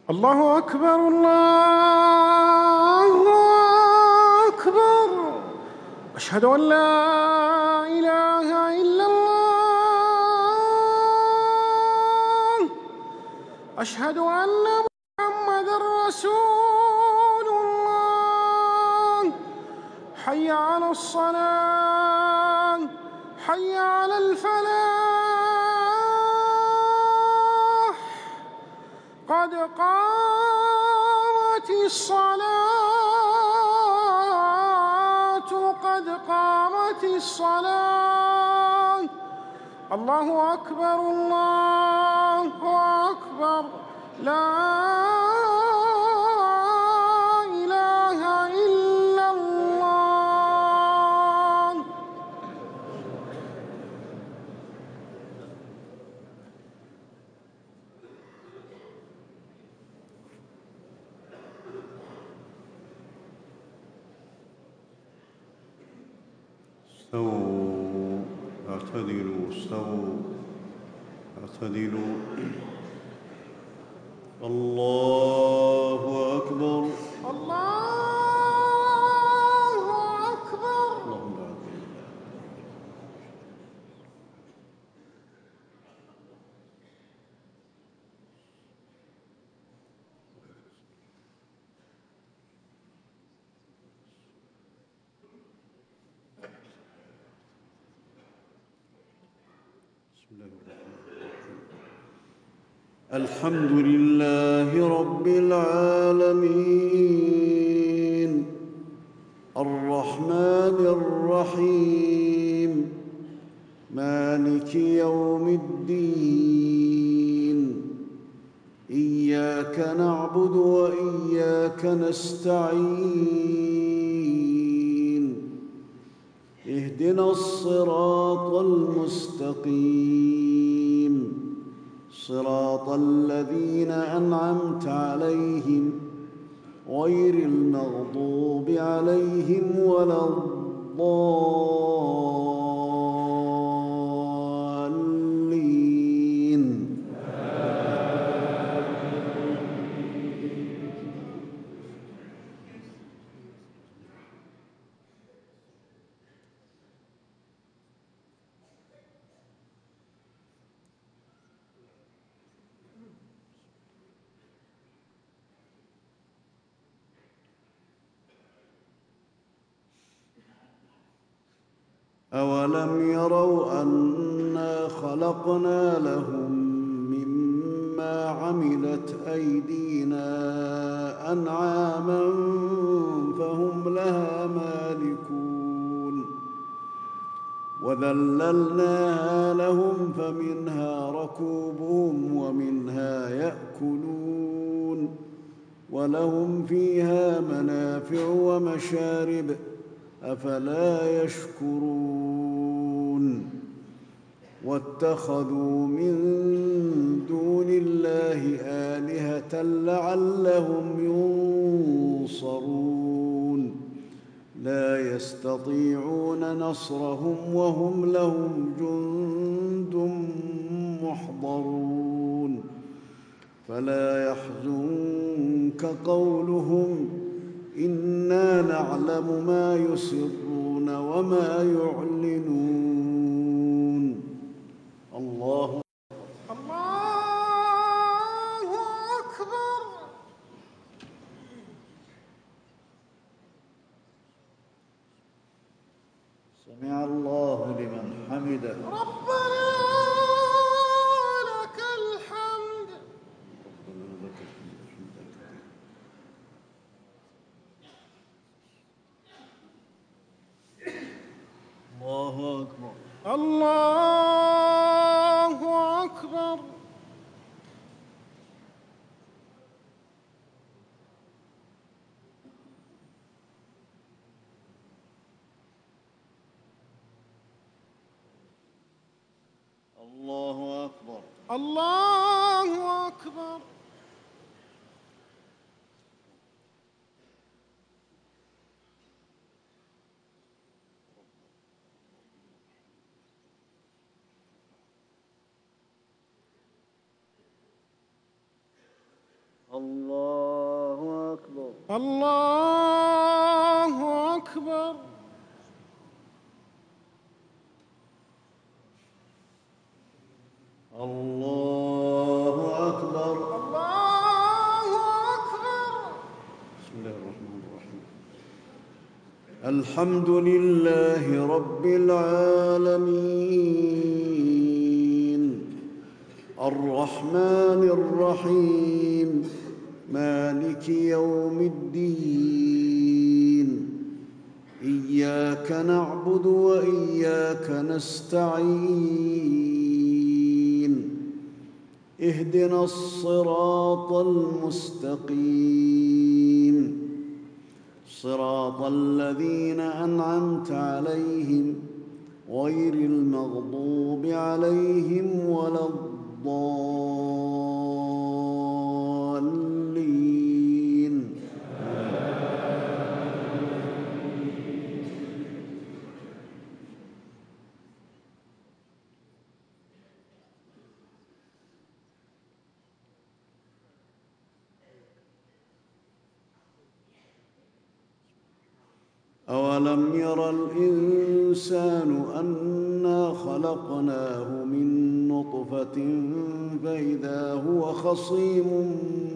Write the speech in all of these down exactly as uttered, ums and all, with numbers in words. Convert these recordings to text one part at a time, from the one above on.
الله أكبر الله أكبر. أشهد أن لا إله إلا الله. أشهد أن محمدًا رسول الله. حي على الصلاة، حي على الفلاح، قد قامت الصلاة، قد قامت الصلاة. الله أكبر الله أكبر. لا إله إلا الله. استووا، اعتدلوا، استووا، اعتدلوا. الله أكبر. الله أكبر. اللهم بارك فينا. بسم الله الرحمن الرحيم. الحمد لله رب العالمين، الرحمن الرحيم، مالك يوم الدين. إياك نعبد وإياك نستعين. اهدنا الصراط المستقيم، صراط الذين أنعمت عليهم غير المغضوب عليهم ولا الضالين. أولم يروا أنا خلقنا لهم مما عملت أيدينا أنعاما فهم لها مالكون، وذللناها لهم فمنها ركوبهم ومنها يأكلون، ولهم فيها منافع ومشارب، أفلا يشكرون. واتخذوا من دون الله آلهة لعلهم ينصرون، لا يستطيعون نصرهم وهم لهم جند محضرون. فلا يحزنك قولهم، إنا نعلم ما يسرون وما يعلنون. الله الله أكبر. سمع الله لمن حمده. ربنا لك الحمد. ربنا لك الحمد. الله أكبر. الله أكبر. الله أكبر. الله أكبر. الله أكبر. الله أكبر. الله أكبر. الله أكبر. بسم الله الرحمن الرحيم. الحمد لله رب العالمين الرحمن الرحيم مالك يوم الدين إياك نعبد وإياك نستعين اهدنا الصراط المستقيم صراط الذين أنعمت عليهم غير المغضوب عليهم ولا الضالين. أولم ير الإنسان أنا خلقناه من نطفة فإذا هو خصيم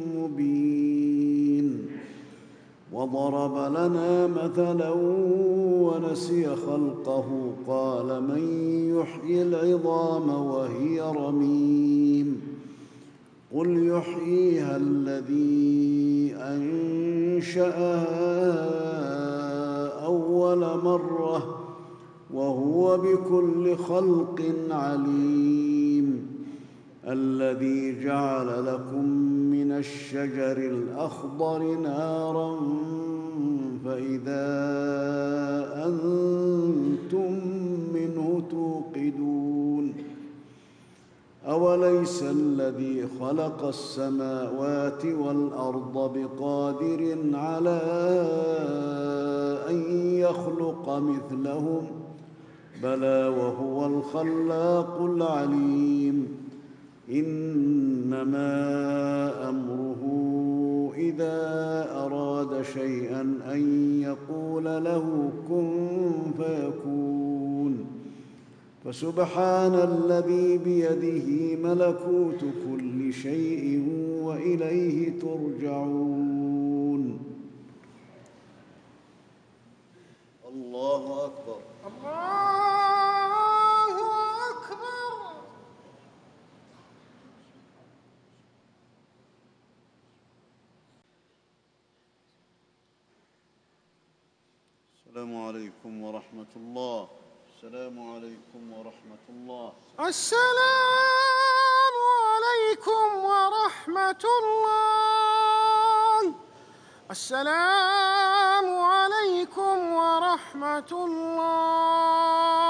مبين وضرب لنا مثلا ونسي خلقه قال من يحيي العظام وهي رميم قل يحييها الذي أنشأها أول مرة وهو بكل خلق عليم الذي جعل لكم من الشجر الأخضر نارا فإذا أنتم منه توقدون أوليس الذي خلق السماوات والأرض بقادر على أن يخلق مثلهم بلى وهو الخلاق العليم إنما أمره إذا أراد شيئا أن يقول له كن فيكون فسبحان الذي بيده ملكوت كل شيء وإليه ترجعون. الله أكبر. الله أكبر. السلام عليكم ورحمة الله. السلام عليكم ورحمة الله. السلام عليكم ورحمة الله. السلام عليكم ورحمة الله.